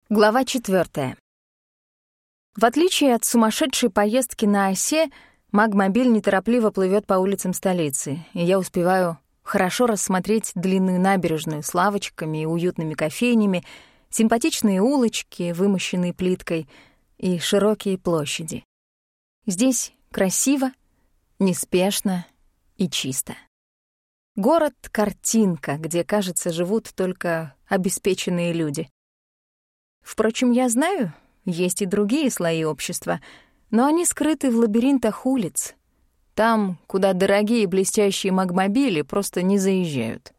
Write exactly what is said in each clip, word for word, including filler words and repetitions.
Глава четвёртая. В отличие от сумасшедшей поездки на осе, Магмобиль неторопливо плывёт по улицам столицы, и я успеваю хорошо рассмотреть длинную набережную с лавочками и уютными кофейнями, симпатичные улочки, вымощенные плиткой, и широкие площади. Здесь красиво, неспешно и чисто. Город — картинка, где, кажется, живут только обеспеченные люди. Впрочем, я знаю, есть и другие слои общества, но они скрыты в лабиринтах улиц, там, куда дорогие блестящие магмобили просто не заезжают.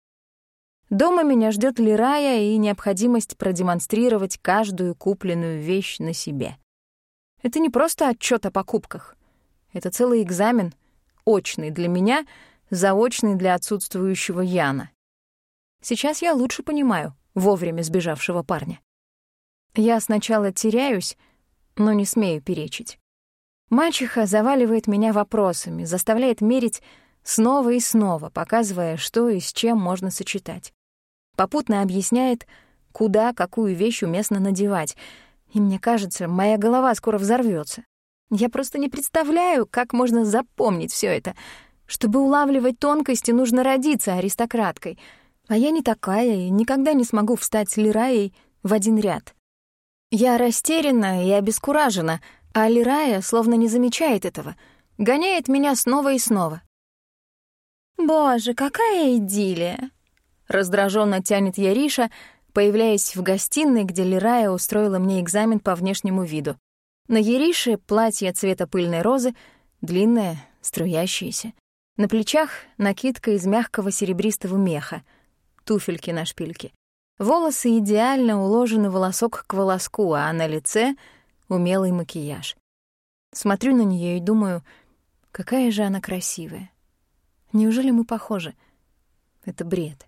Дома меня ждёт Лирая и необходимость продемонстрировать каждую купленную вещь на себе. Это не просто отчёт о покупках. Это целый экзамен, очный для меня, заочный для отсутствующего Яна. Сейчас я лучше понимаю вовремя сбежавшего парня. Я сначала теряюсь, но не смею перечить. Мачеха заваливает меня вопросами, заставляет мерить снова и снова, показывая, что и с чем можно сочетать. Попутно объясняет, куда какую вещь уместно надевать, и мне кажется, моя голова скоро взорвётся. Я просто не представляю, как можно запомнить всё это. Чтобы улавливать тонкости, нужно родиться аристократкой, а я не такая и никогда не смогу встать с Лираей в один ряд. Я растеряна и обескуражена, а Лирая словно не замечает этого, гоняет меня снова и снова. «Боже, какая идиллия!» — раздражённо тянет Яриша, появляясь в гостиной, где Лирая устроила мне экзамен по внешнему виду. На Ярише платье цвета пыльной розы, длинное, струящееся. На плечах накидка из мягкого серебристого меха, туфельки на шпильке. Волосы идеально уложены волосок к волоску, а на лице — умелый макияж. Смотрю на неё и думаю, какая же она красивая. Неужели мы похожи? Это бред.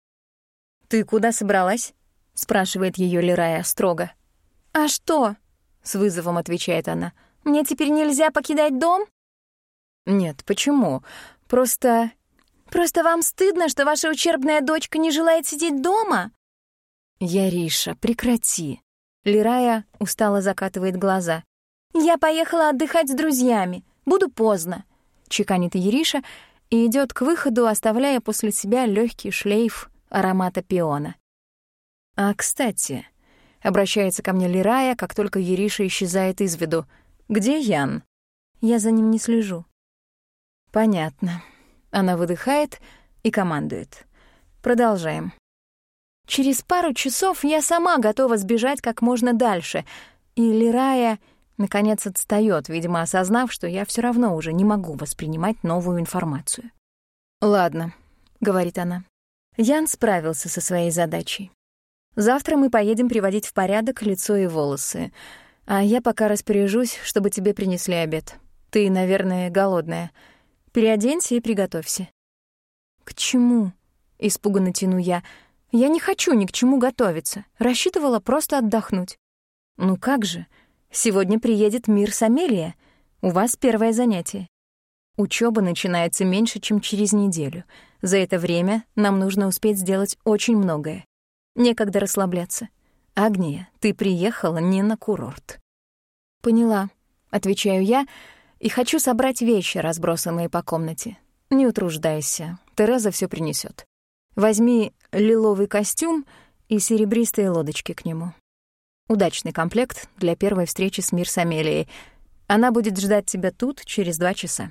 «Ты куда собралась?» — спрашивает её Лирая строго. «А что?» — с вызовом отвечает она. «Мне теперь нельзя покидать дом?» «Нет, почему? Просто... Просто вам стыдно, что ваша ущербная дочка не желает сидеть дома?» «Яриша, прекрати!» Лирая устало закатывает глаза. «Я поехала отдыхать с друзьями. Буду поздно», — чеканит Яриша и идёт к выходу, оставляя после себя лёгкий шлейф аромата пиона. «А, кстати», — обращается ко мне Лирая, как только Яриша исчезает из виду, «где Ян?» Я за ним не слежу. «Понятно». Она выдыхает и командует. «Продолжаем». Через пару часов я сама готова сбежать как можно дальше, и Лирая, наконец, отстаёт, видимо, осознав, что я всё равно уже не могу воспринимать новую информацию. «Ладно», — говорит она. Ян справился со своей задачей. «Завтра мы поедем приводить в порядок лицо и волосы, а я пока распоряжусь, чтобы тебе принесли обед. Ты, наверное, голодная. Переоденься и приготовься». «К чему?» — испуганно тяну я. «Я не хочу ни к чему готовиться. Рассчитывала просто отдохнуть». «Ну как же? Сегодня приедет Мирс Амелия. У вас первое занятие. Учёба начинается меньше, чем через неделю. За это время нам нужно успеть сделать очень многое. Некогда расслабляться. Агния, ты приехала не на курорт». «Поняла», — отвечаю я, и хочу собрать вещи, разбросанные по комнате. «Не утруждайся, Тереза всё принесёт. Возьми лиловый костюм и серебристые лодочки к нему. Удачный комплект для первой встречи с Мирс Амелией. Она будет ждать тебя тут через два часа».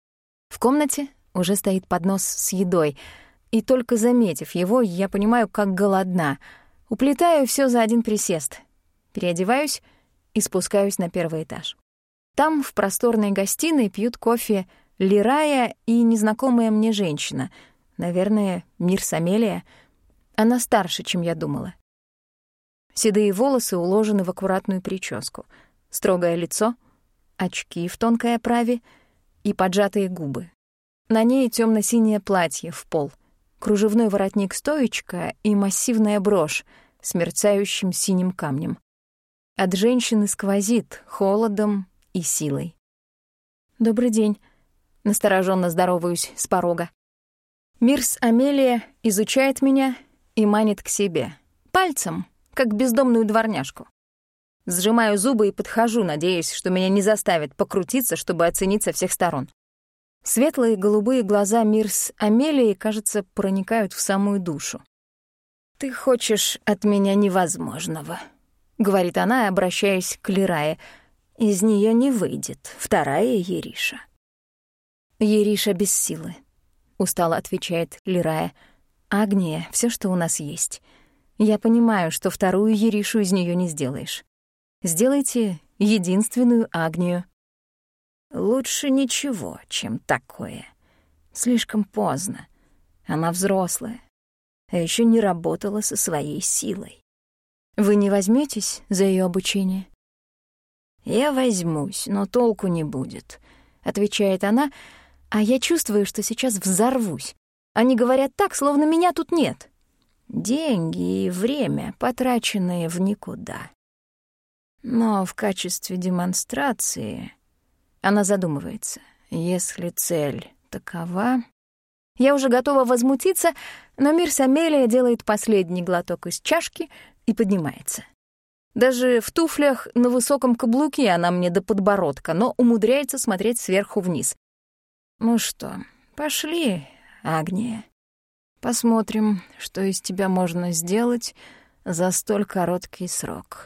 В комнате уже стоит поднос с едой, и только заметив его, я понимаю, как голодна. Уплетаю всё за один присест. Переодеваюсь и спускаюсь на первый этаж. Там, в просторной гостиной, пьют кофе Лирая и незнакомая мне женщина. Наверное, Мирс Амелия. Она старше, чем я думала. Седые волосы уложены в аккуратную прическу. Строгое лицо, очки в тонкой оправе и поджатые губы. На ней тёмно-синее платье в пол, кружевной воротник-стоечка и массивная брошь с мерцающим синим камнем. От женщины сквозит холодом и силой. «Добрый день», — настороженно здороваюсь с порога. Мирс Амелия изучает меня и манит к себе. Пальцем, как бездомную дворняжку. Сжимаю зубы и подхожу, надеясь, что меня не заставят покрутиться, чтобы оценить со всех сторон. Светлые голубые глаза Мирс Амелии, кажется, проникают в самую душу. «Ты хочешь от меня невозможного», — говорит она, обращаясь к Лирае. «Из нее не выйдет вторая Ериша». «Ериша без силы», — устало отвечает Лирая. «Агния — все, что у нас есть. Я понимаю, что вторую Еришу из нее не сделаешь. Сделайте единственную Агнию». «Лучше ничего, чем такое. Слишком поздно. Она взрослая, а еще не работала со своей силой». «Вы не возьметесь за ее обучение?» «Я возьмусь, но толку не будет», — отвечает она, а я чувствую, что сейчас взорвусь. Они говорят так, словно меня тут нет. Деньги и время, потраченные в никуда. Но в качестве демонстрации... Она задумывается. Если цель такова... Я уже готова возмутиться, но Мирс Амелия делает последний глоток из чашки и поднимается. Даже в туфлях на высоком каблуке она мне до подбородка, но умудряется смотреть сверху вниз. «Ну что, пошли, Агния. Посмотрим, что из тебя можно сделать за столь короткий срок».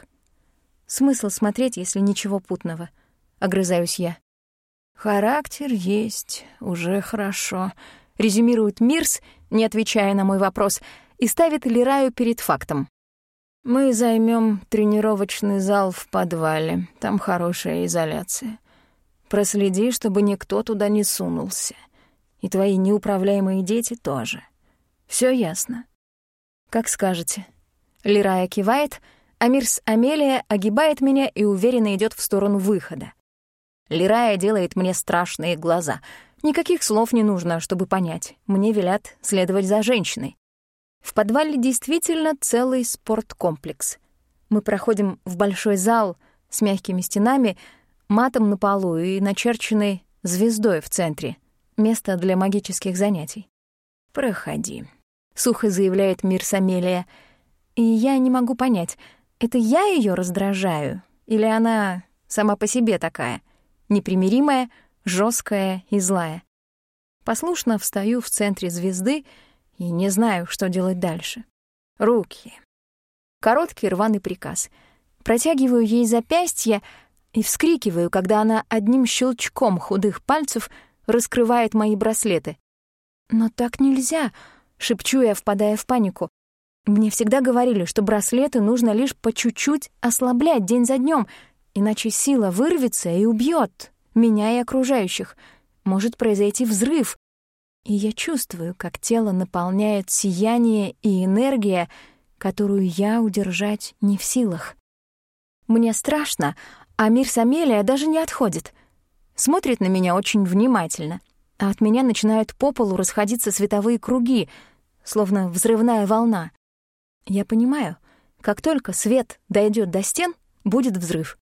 «Смысл смотреть, если ничего путного?» — огрызаюсь я. «Характер есть, уже хорошо», — резюмирует Мирс, не отвечая на мой вопрос, и ставит Лираю перед фактом. «Мы займем тренировочный зал в подвале, там хорошая изоляция. Проследи, чтобы никто туда не сунулся. И твои неуправляемые дети тоже. Все ясно?» «Как скажете». Лирая кивает, а Мирс Амелия огибает меня и уверенно идет в сторону выхода. Лирая делает мне страшные глаза. Никаких слов не нужно, чтобы понять. Мне велят следовать за женщиной. В подвале действительно целый спорткомплекс. Мы проходим в большой зал с мягкими стенами, матом на полу и начерченной звездой в центре. Место для магических занятий. «Проходи», — сухо заявляет Мирс Амелия. И я не могу понять, это я ее раздражаю или она сама по себе такая, непримиримая, жесткая и злая. Послушно встаю в центре звезды и не знаю, что делать дальше. Руки. Короткий рваный приказ. Протягиваю ей запястье и вскрикиваю, когда она одним щелчком худых пальцев раскрывает мои браслеты. «Но так нельзя», — шепчу я, впадая в панику. Мне всегда говорили, что браслеты нужно лишь по чуть-чуть ослаблять день за днем, иначе сила вырвется и убьет меня и окружающих. Может произойти взрыв. И я чувствую, как тело наполняет сияние и энергия, которую я удержать не в силах. Мне страшно, а Мирс Амелия даже не отходит. Смотрит на меня очень внимательно, а от меня начинают по полу расходиться световые круги, словно взрывная волна. Я понимаю, как только свет дойдет до стен, будет взрыв.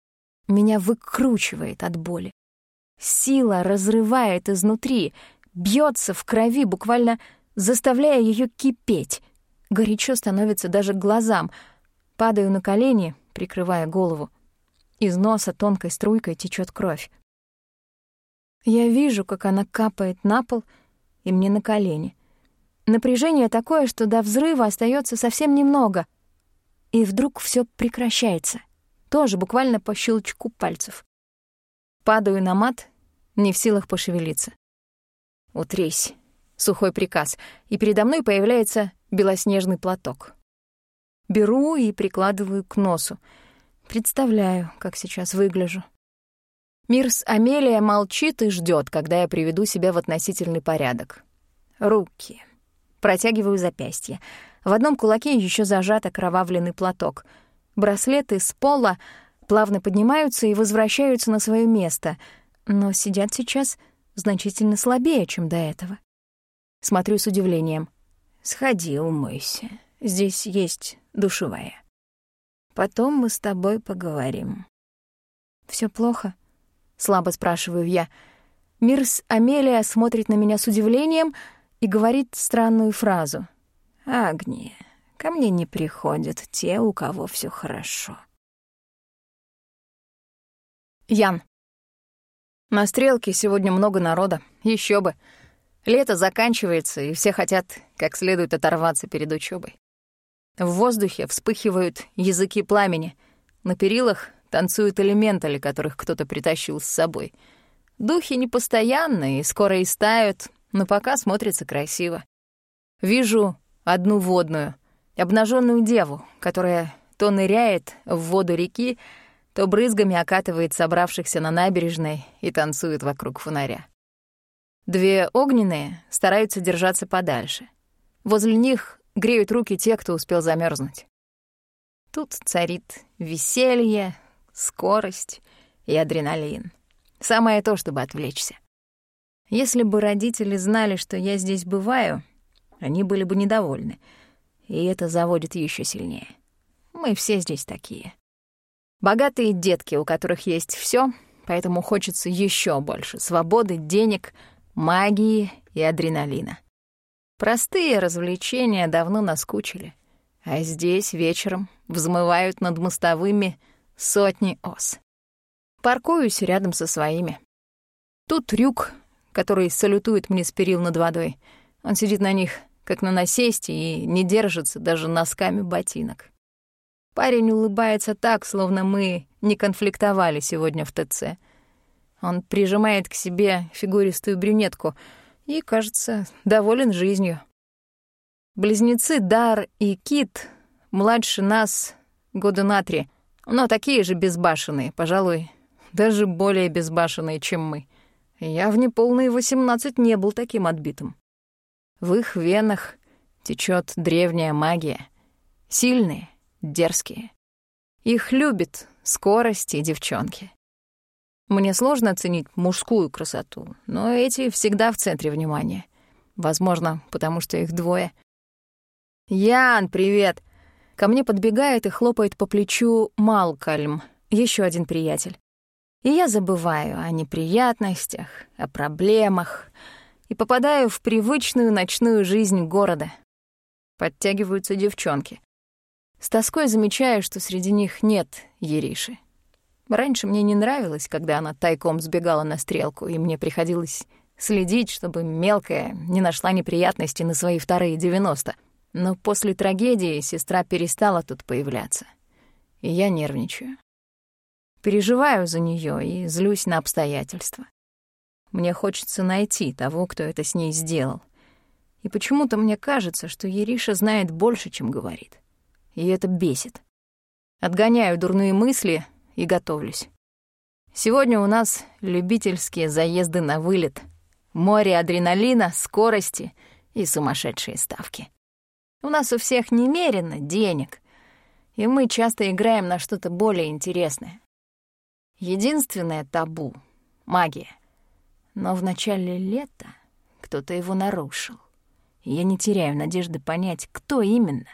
Меня выкручивает от боли. Сила разрывает изнутри, бьется в крови, буквально заставляя ее кипеть. Горячо становится даже глазам. Падаю на колени, прикрывая голову. Из носа тонкой струйкой течет кровь. Я вижу, как она капает на пол и мне на колени. Напряжение такое, что до взрыва остается совсем немного. И вдруг все прекращается. Тоже буквально по щелчку пальцев. Падаю на мат, не в силах пошевелиться. «Утрись», — сухой приказ, и передо мной появляется белоснежный платок. Беру и прикладываю к носу. Представляю, как сейчас выгляжу. Мирс Амелия молчит и ждет, когда я приведу себя в относительный порядок. Руки. Протягиваю запястье. В одном кулаке еще зажат окровавленный платок. Браслеты с пола плавно поднимаются и возвращаются на свое место, но сидят сейчас значительно слабее, чем до этого. Смотрю с удивлением. «Сходи, умойся. Здесь есть душевая. Потом мы с тобой поговорим». «Всё плохо?» — слабо спрашиваю я. Мирс Амелия смотрит на меня с удивлением и говорит странную фразу. «Агния, ко мне не приходят те, у кого все хорошо. Ян. На стрелке сегодня много народа. Еще бы. Лето заканчивается, и все хотят как следует оторваться перед учебой. В воздухе вспыхивают языки пламени. На перилах танцуют элементали, которых кто-то притащил с собой. Духи непостоянные, скоро истают, но пока смотрится красиво. Вижу одну водную, обнаженную деву, которая то ныряет в воду реки, то брызгами окатывает собравшихся на набережной и танцует вокруг фонаря. Две огненные стараются держаться подальше. Возле них греют руки те, кто успел замерзнуть. Тут царит веселье, скорость и адреналин. Самое то, чтобы отвлечься. Если бы родители знали, что я здесь бываю, они были бы недовольны, и это заводит еще сильнее. Мы все здесь такие. Богатые детки, у которых есть все, поэтому хочется еще больше свободы, денег, магии и адреналина. Простые развлечения давно наскучили, а здесь вечером взмывают над мостовыми сотни ос. Паркуюсь рядом со своими. Тут Рюк, который салютует мне с перил над водой. Он сидит на них, как на насесте, и не держится даже носками ботинок. Парень улыбается так, словно мы не конфликтовали сегодня в ТЦ. Он прижимает к себе фигуристую брюнетку и, кажется, доволен жизнью. Близнецы Дар и Кит младше нас года на три, но такие же безбашенные, пожалуй, даже более безбашенные, чем мы. Я в неполные восемнадцать не был таким отбитым. В их венах течет древняя магия. Сильные, дерзкие. Их любят скорость и девчонки. Мне сложно оценить мужскую красоту, но эти всегда в центре внимания. Возможно, потому что их двое. «Ян, привет!» Ко мне подбегает и хлопает по плечу Малкольм, еще один приятель. И я забываю о неприятностях, о проблемах и попадаю в привычную ночную жизнь города. Подтягиваются девчонки. С тоской замечаю, что среди них нет Ериши. Раньше мне не нравилось, когда она тайком сбегала на стрелку, и мне приходилось следить, чтобы мелкая не нашла неприятности на свои вторые девяносто. Но после трагедии сестра перестала тут появляться, и я нервничаю. Переживаю за неё и злюсь на обстоятельства. Мне хочется найти того, кто это с ней сделал. И почему-то мне кажется, что Ериша знает больше, чем говорит. И это бесит. Отгоняю дурные мысли и готовлюсь. Сегодня у нас любительские заезды на вылет. Море адреналина, скорости и сумасшедшие ставки. У нас у всех немерено денег, и мы часто играем на что-то более интересное. Единственное табу — магия. Но в начале лета кто-то его нарушил. И я не теряю надежды понять, кто именно.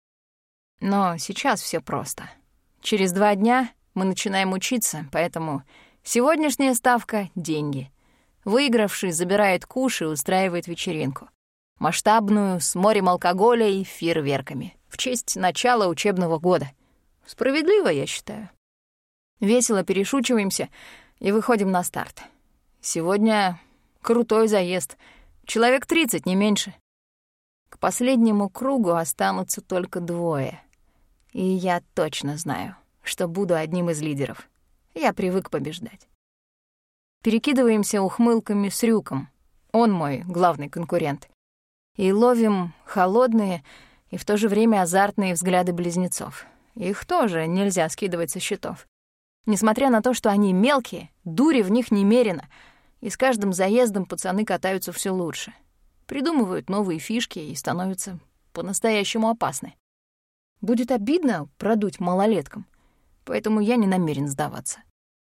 Но сейчас все просто. Через два дня мы начинаем учиться, поэтому сегодняшняя ставка — деньги. Выигравший забирает куш и устраивает вечеринку. Масштабную, с морем алкоголя и фейерверками. В честь начала учебного года. Справедливо, я считаю. Весело перешучиваемся и выходим на старт. Сегодня крутой заезд. Человек тридцать, не меньше. К последнему кругу останутся только двое. И я точно знаю, что буду одним из лидеров. Я привык побеждать. Перекидываемся ухмылками с Рюком. Он мой главный конкурент. И ловим холодные и в то же время азартные взгляды близнецов. Их тоже нельзя скидывать со счетов. Несмотря на то, что они мелкие, дури в них немерено, и с каждым заездом пацаны катаются все лучше. Придумывают новые фишки и становятся по-настоящему опасны. Будет обидно продуть малолеткам, поэтому я не намерен сдаваться.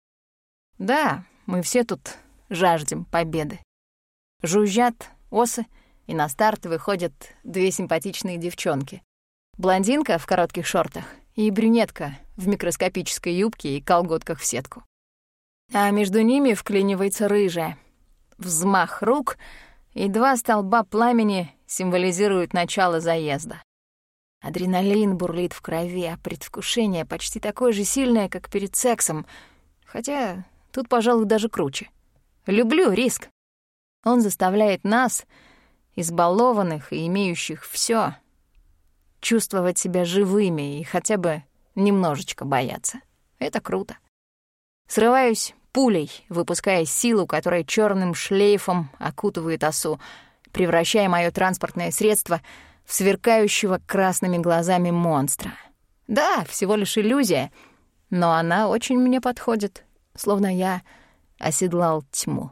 Да, мы все тут жаждем победы. Жужжат осы, и на старт выходят две симпатичные девчонки. Блондинка в коротких шортах и брюнетка в микроскопической юбке и колготках в сетку. А между ними вклинивается рыжая. Взмах рук, и два столба пламени символизируют начало заезда. Адреналин бурлит в крови, а предвкушение почти такое же сильное, как перед сексом. Хотя тут, пожалуй, даже круче. Люблю риск. Он заставляет нас, избалованных и имеющих всё, чувствовать себя живыми и хотя бы немножечко бояться. Это круто. Срываюсь пулей, выпуская силу, которая чёрным шлейфом окутывает осу, превращая моё транспортное средство в сверкающего красными глазами монстра. Да, всего лишь иллюзия, но она очень мне подходит, словно я оседлал тьму.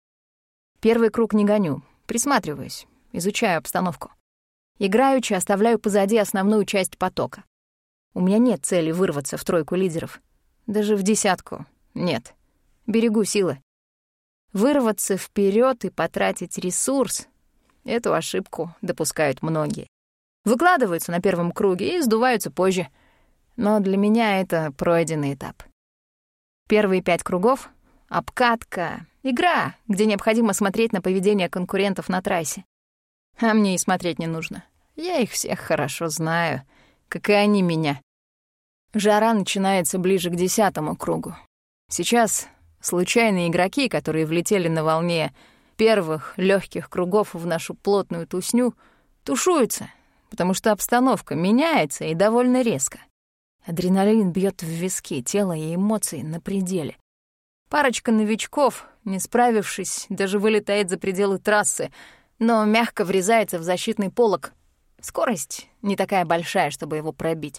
Первый круг не гоню, присматриваюсь, изучаю обстановку. Играючи оставляю позади основную часть потока. У меня нет цели вырваться в тройку лидеров. Даже в десятку нет. Берегу силы. Вырваться вперед и потратить ресурс — эту ошибку допускают многие. Выкладываются на первом круге и сдуваются позже. Но для меня это пройденный этап. Первые пять кругов — обкатка, игра, где необходимо смотреть на поведение конкурентов на трассе. А мне и смотреть не нужно. Я их всех хорошо знаю, как и они меня. Жара начинается ближе к десятому кругу. Сейчас случайные игроки, которые влетели на волне первых легких кругов в нашу плотную тусню, тушуются, потому что обстановка меняется и довольно резко. Адреналин бьет в виски, тело и эмоции на пределе. Парочка новичков, не справившись, даже вылетает за пределы трассы, но мягко врезается в защитный полог. Скорость не такая большая, чтобы его пробить.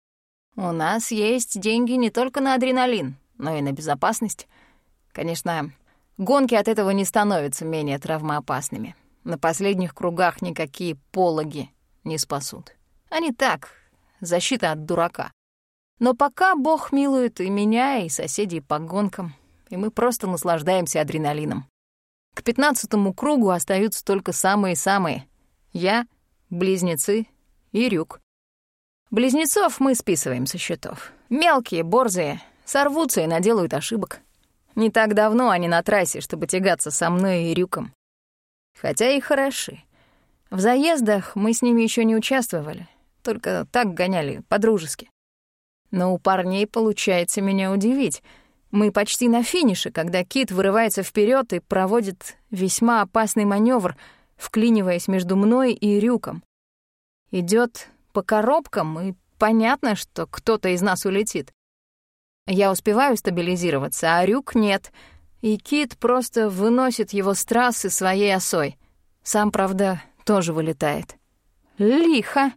У нас есть деньги не только на адреналин, но и на безопасность. Конечно, гонки от этого не становятся менее травмоопасными. На последних кругах никакие пологи не спасут. Они так, защита от дурака. Но пока Бог милует и меня, и соседей по гонкам, и мы просто наслаждаемся адреналином. К пятнадцатому кругу остаются только самые-самые. Я, близнецы и Рюк. Близнецов мы списываем со счетов. Мелкие, борзые, сорвутся и наделают ошибок. Не так давно они на трассе, чтобы тягаться со мной и Рюком. Хотя и хороши. В заездах мы с ними еще не участвовали, только так гоняли, по-дружески. Но у парней получается меня удивить. Мы почти на финише, когда Кит вырывается вперед и проводит весьма опасный маневр, вклиниваясь между мной и Рюком. Идет по коробкам, и понятно, что кто-то из нас улетит. Я успеваю стабилизироваться, а Рюк нет, и Кит просто выносит его с трассы своей осой. Сам, правда, тоже вылетает. Лихо!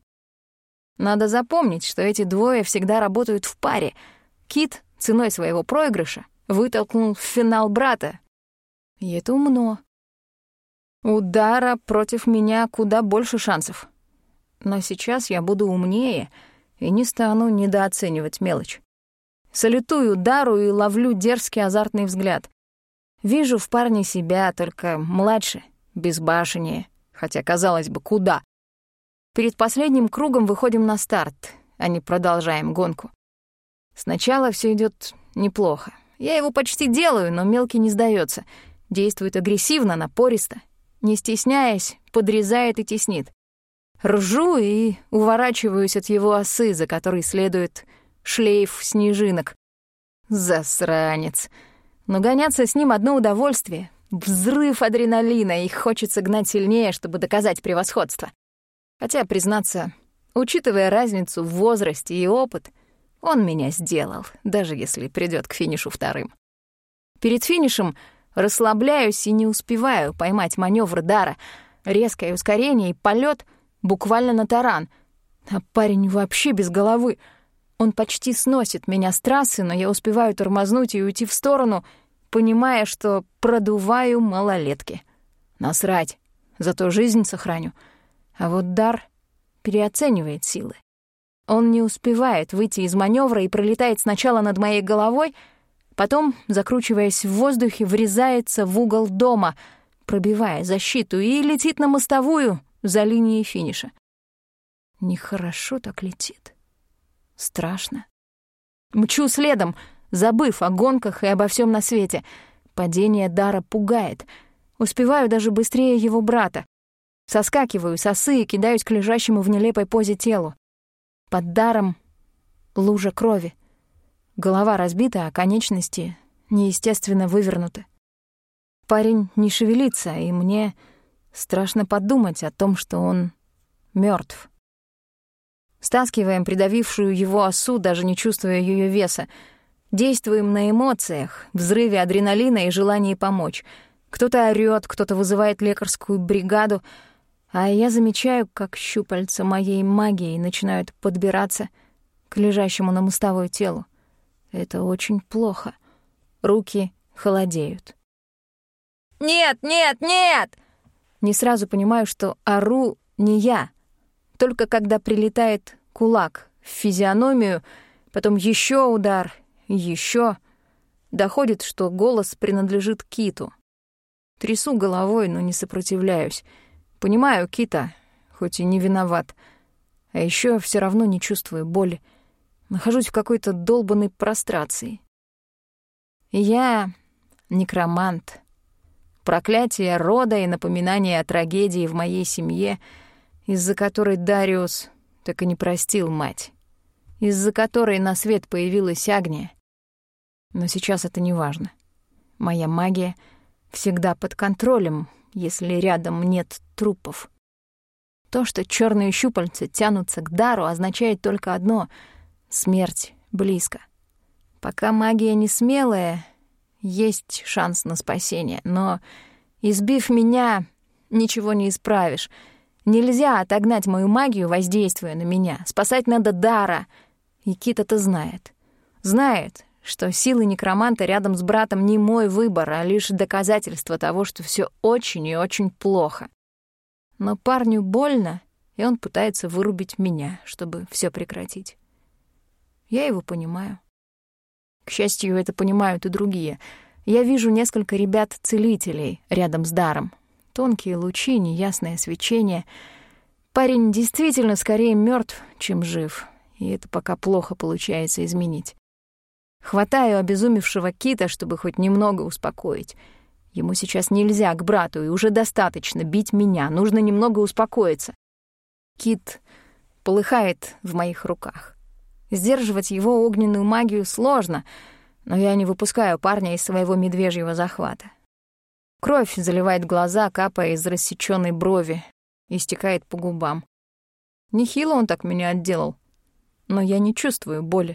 Надо запомнить, что эти двое всегда работают в паре. Кит ценой своего проигрыша вытолкнул в финал брата. И это умно. У Дара против меня куда больше шансов. Но сейчас я буду умнее и не стану недооценивать мелочь. Салютую Дару и ловлю дерзкий азартный взгляд. Вижу в парне себя, только младше, безбашеннее, хотя, казалось бы, куда. Перед последним кругом выходим на старт, а не продолжаем гонку. Сначала все идет неплохо. Я его почти делаю, но мелкий не сдаётся. Действует агрессивно, напористо. Не стесняясь, подрезает и теснит. Ржу и уворачиваюсь от его осы, за которой следует шлейф снежинок. Засранец. Но гоняться с ним одно удовольствие. Взрыв адреналина, и хочется гнать сильнее, чтобы доказать превосходство. Хотя, признаться, учитывая разницу в возрасте и опыт, он меня сделал, даже если придёт к финишу вторым. Перед финишем расслабляюсь и не успеваю поймать манёвр Дара. Резкое ускорение и полёт буквально на таран. А парень вообще без головы. Он почти сносит меня с трассы, но я успеваю тормознуть и уйти в сторону, понимая, что продуваю малолетки. Насрать, зато жизнь сохраню. А вот Дар переоценивает силы. Он не успевает выйти из маневра и пролетает сначала над моей головой, потом, закручиваясь в воздухе, врезается в угол дома, пробивая защиту, и летит на мостовую за линией финиша. Нехорошо так летит. Страшно. Мчу следом, забыв о гонках и обо всем на свете. Падение Дара пугает. Успеваю даже быстрее его брата. Соскакиваю с осы и кидаюсь к лежащему в нелепой позе телу. Под даром лужа крови. Голова разбита, а конечности неестественно вывернуты. Парень не шевелится, и мне страшно подумать о том, что он мертв. Стаскиваем придавившую его осу, даже не чувствуя ее веса. Действуем на эмоциях, взрыве адреналина и желании помочь. Кто-то орёт, кто-то вызывает лекарскую бригаду, а я замечаю, как щупальца моей магии начинают подбираться к лежащему на мостовой телу. Это очень плохо. Руки холодеют. «Нет, нет, нет!» Не сразу понимаю, что ору не я. Только когда прилетает кулак в физиономию, потом еще удар, еще. Доходит, что голос принадлежит Киту. Трясу головой, но не сопротивляюсь. Понимаю Кита, хоть и не виноват. А еще все равно не чувствую боли. Нахожусь в какой-то долбанной прострации. Я некромант. Проклятие рода и напоминание о трагедии в моей семье, из-за которой Дариус так и не простил мать, из-за которой на свет появилась Агния. Но сейчас это не важно. Моя магия всегда под контролем, если рядом нет трупов. То, что черные щупальца тянутся к дару, означает только одно — смерть близко. Пока магия не смелая, есть шанс на спасение, но, избив меня, ничего не исправишь. Нельзя отогнать мою магию, воздействуя на меня. Спасать надо дара. И Кит это знает. Знает, что силы некроманта рядом с братом не мой выбор, а лишь доказательство того, что все очень и очень плохо. Но парню больно, и он пытается вырубить меня, чтобы все прекратить. Я его понимаю. К счастью, это понимают и другие. Я вижу несколько ребят-целителей рядом с даром. Тонкие лучи, неясное свечение. Парень действительно скорее мертв, чем жив, и это пока плохо получается изменить. Хватаю обезумевшего Кита, чтобы хоть немного успокоить. Ему сейчас нельзя к брату, и уже достаточно бить меня. Нужно немного успокоиться. Кит полыхает в моих руках. Сдерживать его огненную магию сложно, но я не выпускаю парня из своего медвежьего захвата. Кровь заливает глаза, капая из рассечённой брови, и стекает по губам. Нехило он так меня отделал, но я не чувствую боли.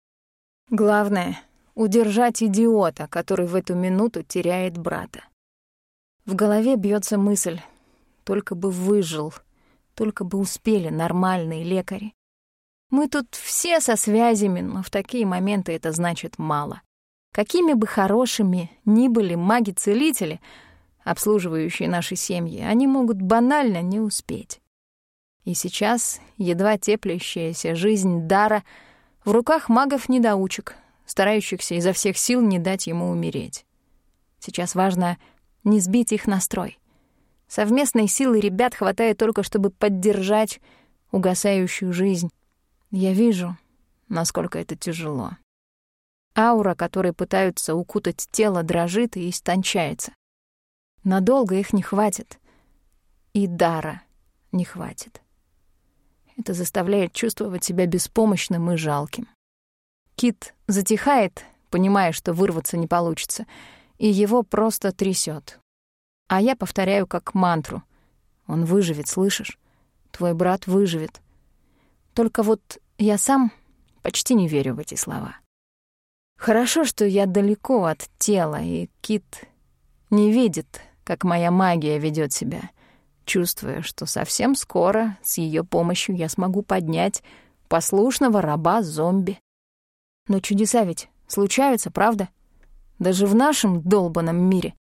Главное — удержать идиота, который в эту минуту теряет брата. В голове бьётся мысль: только бы выжил, только бы успели нормальные лекари. Мы тут все со связями, но в такие моменты это значит мало. Какими бы хорошими ни были маги-целители, обслуживающие наши семьи, они могут банально не успеть. И сейчас едва теплящаяся жизнь дара в руках магов-недоучек, старающихся изо всех сил не дать ему умереть. Сейчас важно не сбить их настрой. Совместной силы ребят хватает только, чтобы поддержать угасающую жизнь. Я вижу, насколько это тяжело. Аура, которой пытаются укутать тело, дрожит и истончается. Надолго их не хватит. И дара не хватит. Это заставляет чувствовать себя беспомощным и жалким. Кит затихает, понимая, что вырваться не получится, и его просто трясет. А я повторяю как мантру: он выживет, слышишь? Твой брат выживет. Только вот я сам почти не верю в эти слова. Хорошо, что я далеко от тела, и Кит не видит, как моя магия ведет себя, чувствуя, что совсем скоро с ее помощью я смогу поднять послушного раба-зомби. Но чудеса ведь случаются, правда? Даже в нашем долбанном мире.